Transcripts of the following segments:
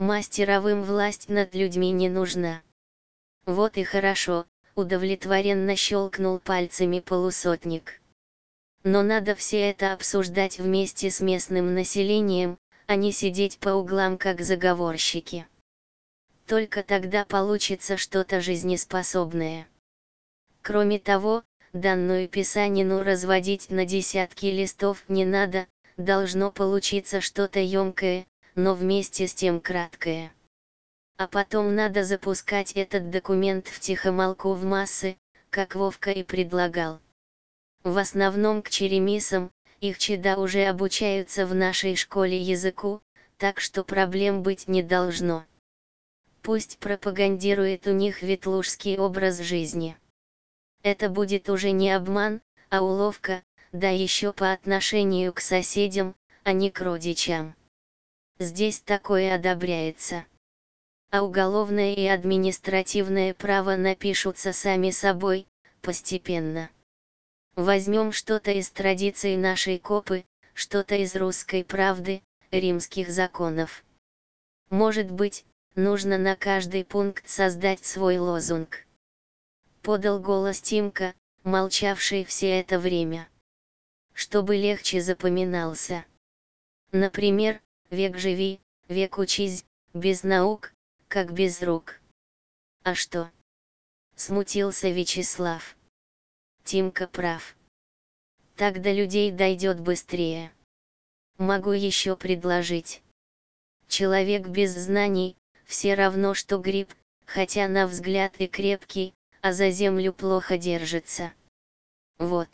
мастеровым власть над людьми не нужна. Вот и хорошо, удовлетворенно щелкнул пальцами полусотник. Но надо все это обсуждать вместе с местным населением, а не сидеть по углам как заговорщики. Только тогда получится что-то жизнеспособное. Кроме того, данную писанину разводить на десятки листов не надо, должно получиться что-то емкое, но вместе с тем краткое. А потом надо запускать этот документ втихомолку в массы, как Вовка и предлагал. В основном к черемисам, их чада уже обучаются в нашей школе языку, так что проблем быть не должно. Пусть пропагандирует у них ветлужский образ жизни. Это будет уже не обман, а уловка, да еще по отношению к соседям, а не к родичам. Здесь такое одобряется. А уголовное и административное право напишутся сами собой, постепенно. Возьмем что-то из традиций нашей Копы, что-то из русской правды, римских законов. Может быть, нужно на каждый пункт создать свой лозунг. Подал голос Тимка, молчавший все это время. Чтобы легче запоминался. Например, век живи, век учись, без наук, как без рук. А что? Смутился Вячеслав. Тимка прав. Так до людей дойдет быстрее. Могу еще предложить. Человек без знаний, все равно что гриб, хотя на взгляд и крепкий, а за землю плохо держится. Вот.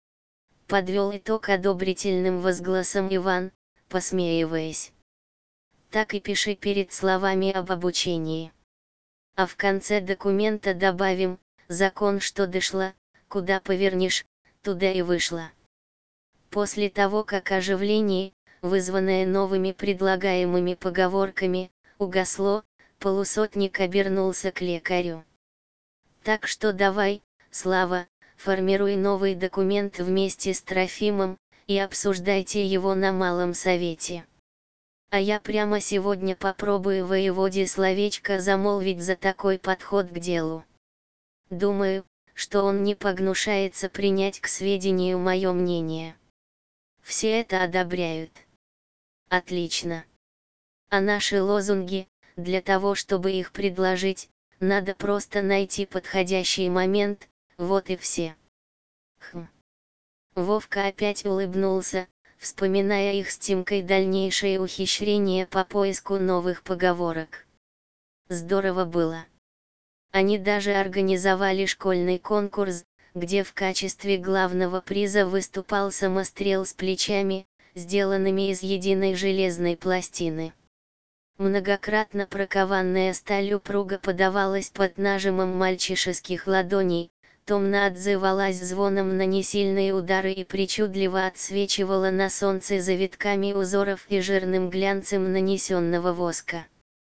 Подвел итог одобрительным возгласом Иван, посмеиваясь. Так и пиши перед словами об обучении. А в конце документа добавим: закон, что дошла, куда повернешь, туда и вышла. После того, как оживление, вызванное новыми предлагаемыми поговорками, угасло, полусотник обернулся к лекарю. Так что давай, Слава, формируй новый документ вместе с Трофимом, и обсуждайте его на малом совете. А я прямо сегодня попробую воеводе словечко замолвить за такой подход к делу. Думаю, что он не погнушается принять к сведению мое мнение. Все это одобряют. Отлично. А наши лозунги, для того чтобы их предложить, надо просто найти подходящий момент, вот и все. Вовка опять улыбнулся, вспоминая их с Тимкой дальнейшие ухищрения по поиску новых поговорок. Здорово было. Они даже организовали школьный конкурс, где в качестве главного приза выступал самострел с плечами, сделанными из единой железной пластины. Многократно прокованная сталь упруго подавалась под нажимом мальчишеских ладоней, томно отзывалась звоном на несильные удары и причудливо отсвечивала на солнце завитками узоров и жирным глянцем нанесенного воска.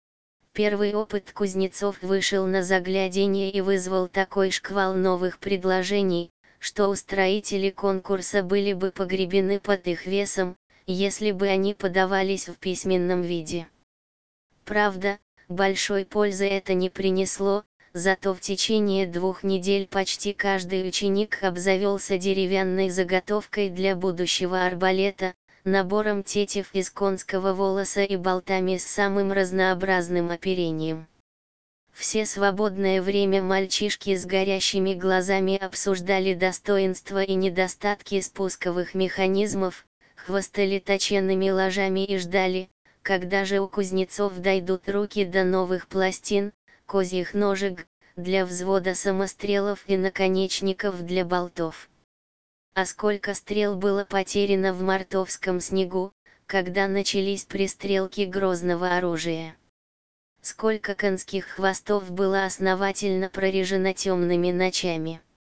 Первый опыт кузнецов вышел на загляденье и вызвал такой шквал новых предложений, что устроители конкурса были бы погребены под их весом, если бы они подавались в письменном виде. Правда, большой пользы это не принесло, зато в течение 2 недель почти каждый ученик обзавелся деревянной заготовкой для будущего арбалета, набором тетив из конского волоса и болтами с самым разнообразным оперением. Все свободное время мальчишки с горящими глазами обсуждали достоинства и недостатки спусковых механизмов, хвастали точенными ложами и ждали, когда же у кузнецов дойдут руки до новых пластин, козьих ножек, для взвода самострелов и наконечников для болтов. А сколько стрел было потеряно в мартовском снегу, когда начались пристрелки грозного оружия. Сколько конских хвостов было основательно прорежено темными ночами.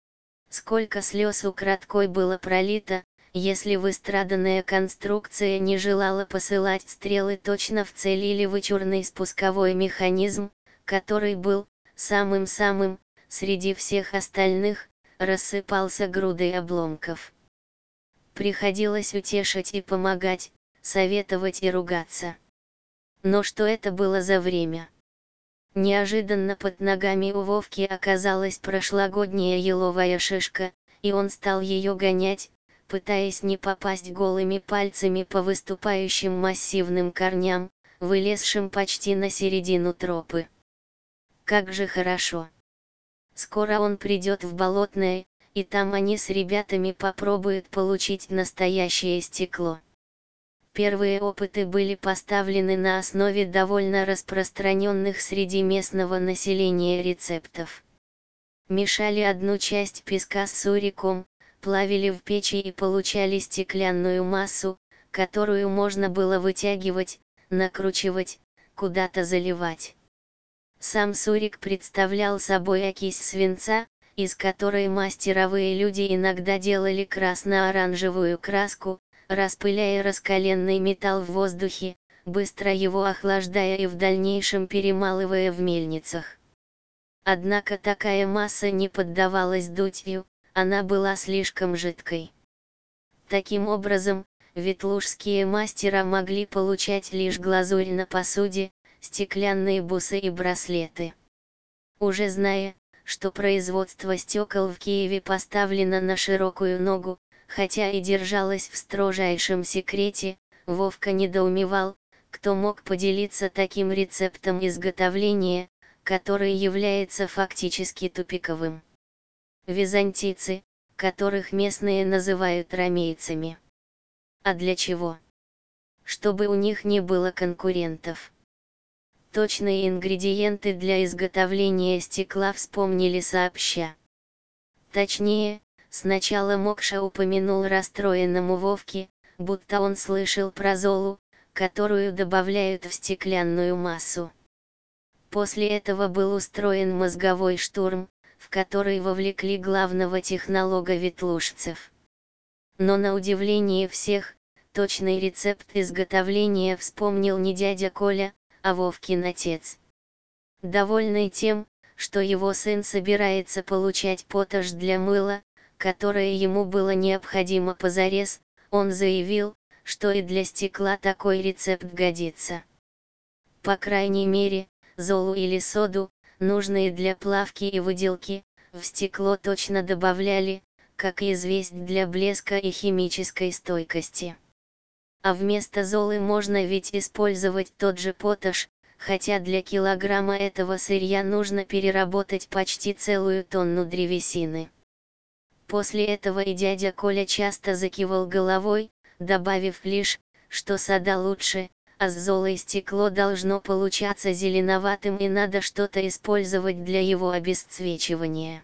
Сколько слез украдкой было пролито, если выстраданная конструкция не желала посылать стрелы точно в цель, или вычурный спусковой механизм, который был самым-самым, среди всех остальных, рассыпался грудой обломков. Приходилось утешить и помогать, советовать и ругаться. Но что это было за время? Неожиданно под ногами у Вовки оказалась прошлогодняя еловая шишка, и он стал ее гонять, пытаясь не попасть голыми пальцами по выступающим массивным корням, вылезшим почти на середину тропы. Как же хорошо! Скоро он придет в Болотное, и там они с ребятами попробуют получить настоящее стекло. Первые опыты были поставлены на основе довольно распространенных среди местного населения рецептов. Мешали одну часть песка с суриком, плавили в печи и получали стеклянную массу, которую можно было вытягивать, накручивать, куда-то заливать. Сам сурик представлял собой окись свинца, из которой мастеровые люди иногда делали красно-оранжевую краску, распыляя раскаленный металл в воздухе, быстро его охлаждая и в дальнейшем перемалывая в мельницах. Однако такая масса не поддавалась дутью, она была слишком жидкой. Таким образом, ветлужские мастера могли получать лишь глазурь на посуде, стеклянные бусы и браслеты. Уже зная, что производство стекол в Киеве поставлено на широкую ногу, хотя и держалось в строжайшем секрете, Вовка недоумевал, кто мог поделиться таким рецептом изготовления, который является фактически тупиковым. Византийцы, которых местные называют ромейцами. А для чего? Чтобы у них не было конкурентов. Точные ингредиенты для изготовления стекла вспомнили сообща. Точнее, сначала Мокша упомянул расстроенному Вовке, будто он слышал про золу, которую добавляют в стеклянную массу. После этого был устроен мозговой штурм, в который вовлекли главного технолога ветлужцев. Но на удивление всех, точный рецепт изготовления вспомнил не дядя Коля, а Вовкин отец. Довольный тем, что его сын собирается получать поташ для мыла, которое ему было необходимо позарез, он заявил, что и для стекла такой рецепт годится. По крайней мере, золу или соду, нужные для плавки и выделки, в стекло точно добавляли, как и известь для блеска и химической стойкости. А вместо золы можно ведь использовать тот же поташ, хотя для килограмма этого сырья нужно переработать почти целую тонну древесины. После этого и дядя Коля часто закивал головой, добавив лишь, что сода лучше, а с золой стекло должно получаться зеленоватым и надо что-то использовать для его обесцвечивания.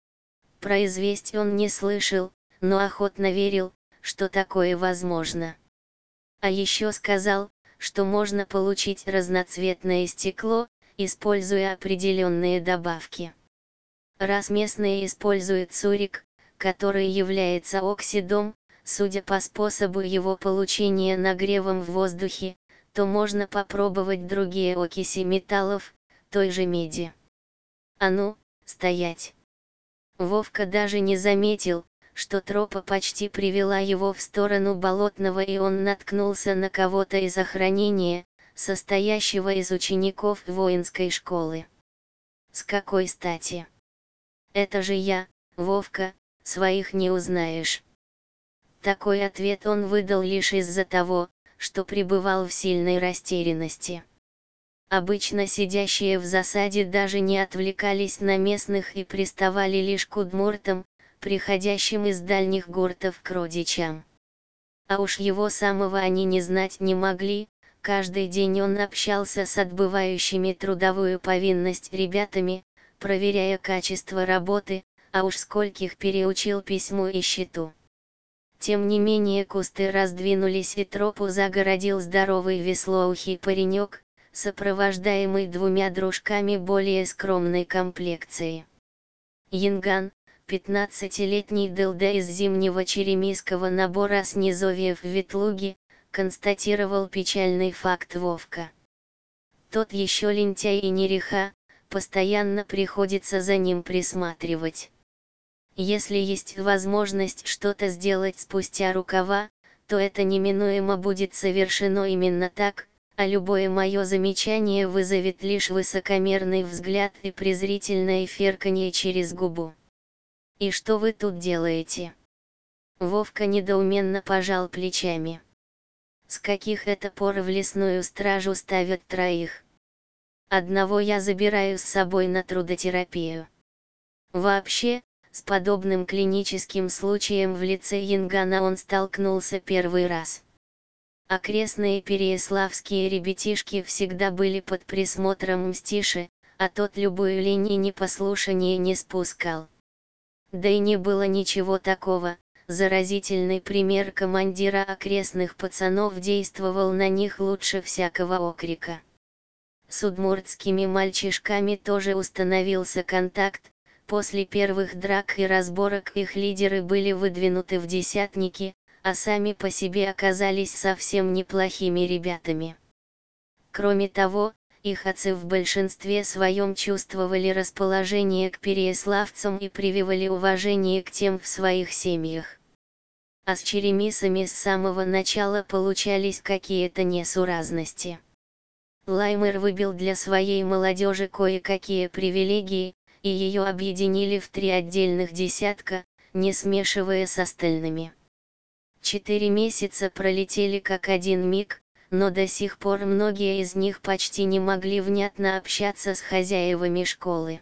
Про известь он не слышал, но охотно верил, что такое возможно. А еще сказал, что можно получить разноцветное стекло, используя определенные добавки. Раз местные используют сурик, который является оксидом, судя по способу его получения нагревом в воздухе, то можно попробовать другие окиси металлов, той же меди. А ну, стоять! Вовка даже не заметил, что тропа почти привела его в сторону Болотного, и он наткнулся на кого-то из охранения, состоящего из учеников воинской школы. С какой стати? Это же я, Вовка, своих не узнаешь. Такой ответ он выдал лишь из-за того, что пребывал в сильной растерянности. Обычно сидящие в засаде даже не отвлекались на местных и приставали лишь к удмуртам, приходящим из дальних гуртов к родичам. А уж его самого они не знать не могли, каждый день он общался с отбывающими трудовую повинность ребятами, проверяя качество работы, а уж скольких переучил письму и счету. Тем не менее кусты раздвинулись, и тропу загородил здоровый веслоухий паренек, сопровождаемый двумя дружками более скромной комплекции. Янган, 15-летний дылда из зимнего черемисского набора с низовьев Ветлуги, констатировал печальный факт Вовка. Тот еще лентяй и нереха, постоянно приходится за ним присматривать. Если есть возможность что-то сделать спустя рукава, то это неминуемо будет совершено именно так, а любое мое замечание вызовет лишь высокомерный взгляд и презрительное фырканье через губу. «И что вы тут делаете?» Вовка недоуменно пожал плечами. «С каких это пор в лесную стражу ставят троих? Одного я забираю с собой на трудотерапию». Вообще, с подобным клиническим случаем в лице Янгана он столкнулся первый раз. Окрестные переяславские ребятишки всегда были под присмотром Мстиши, а тот любую лень и непослушание не спускал. Да и не было ничего такого, заразительный пример командира окрестных пацанов действовал на них лучше всякого окрика. С удмуртскими мальчишками тоже установился контакт, после первых драк и разборок их лидеры были выдвинуты в десятники, а сами по себе оказались совсем неплохими ребятами. Кроме того, их отцы в большинстве своем чувствовали расположение к переяславцам и прививали уважение к тем в своих семьях. А с черемисами с самого начала получались какие-то несуразности. Лаймер выбил для своей молодежи кое-какие привилегии, и ее объединили в 3 отдельных десятка, не смешивая с остальными. 4 месяца пролетели как один миг, но до сих пор многие из них почти не могли внятно общаться с хозяевами школы.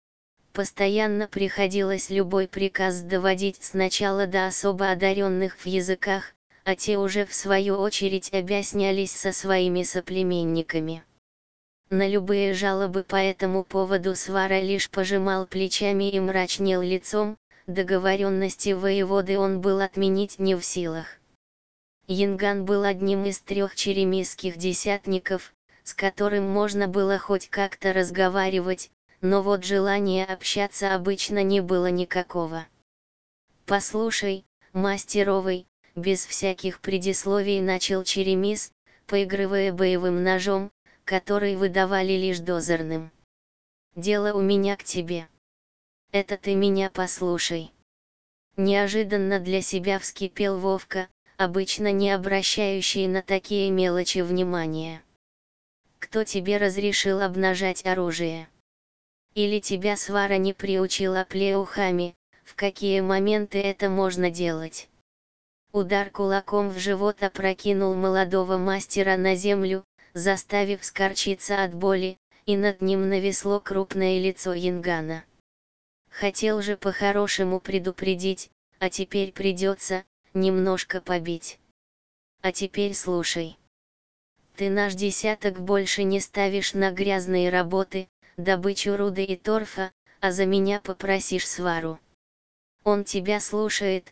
Постоянно приходилось любой приказ доводить сначала до особо одаренных в языках, а те уже в свою очередь объяснялись со своими соплеменниками. На любые жалобы по этому поводу Свара лишь пожимал плечами и мрачнел лицом, договоренности воеводы он был отменить не в силах. Янган был одним из 3 черемисских десятников, с которым можно было хоть как-то разговаривать, но вот желания общаться обычно не было никакого. «Послушай, мастеровый», без всяких предисловий начал черемис, поигрывая боевым ножом, который выдавали лишь дозорным. «Дело у меня к тебе. Это ты меня послушай». Неожиданно для себя вскипел Вовка, обычно не обращающий на такие мелочи внимания. «Кто тебе разрешил обнажать оружие? Или тебя Свара не приучила плеухами, в какие моменты это можно делать?» Удар кулаком в живот опрокинул молодого мастера на землю, заставив скорчиться от боли, и над ним нависло крупное лицо Янгана. «Хотел же по-хорошему предупредить, а теперь придется немножко побить. А теперь слушай. Ты наш десяток больше не ставишь на грязные работы, добычу руды и торфа, а за меня попросишь Свару. Он тебя слушает,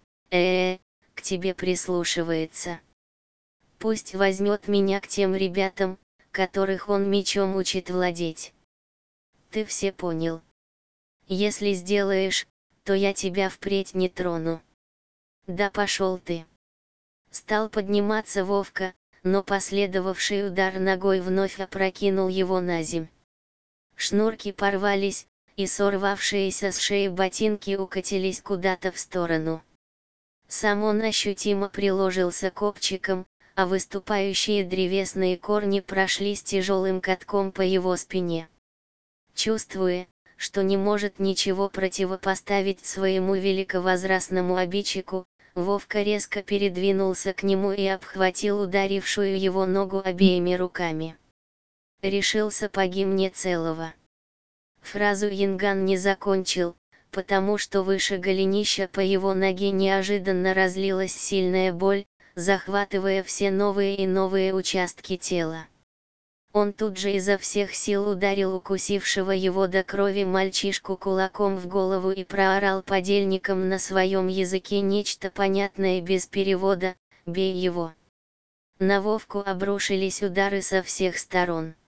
к тебе прислушивается. Пусть возьмет меня к тем ребятам, которых он мечом учит владеть. Ты все понял? Если сделаешь, то я тебя впредь не трону. Да пошел ты!» Стал подниматься Вовка, но последовавший удар ногой вновь опрокинул его на земь. Шнурки порвались, и сорвавшиеся с шеи ботинки укатились куда-то в сторону. Сам он ощутимо приложился копчиком, а выступающие древесные корни прошлись тяжелым катком по его спине. Чувствуя, что не может ничего противопоставить своему великовозрастному обидчику, Вовка резко передвинулся к нему и обхватил ударившую его ногу обеими руками. «Решил сапоги мне целого». Фразу Янган не закончил, потому что выше голенища по его ноге неожиданно разлилась сильная боль, захватывая все новые и новые участки тела. Он тут же изо всех сил ударил укусившего его до крови мальчишку кулаком в голову и проорал подельникам на своем языке нечто понятное без перевода: «Бей его». На Вовку обрушились удары со всех сторон.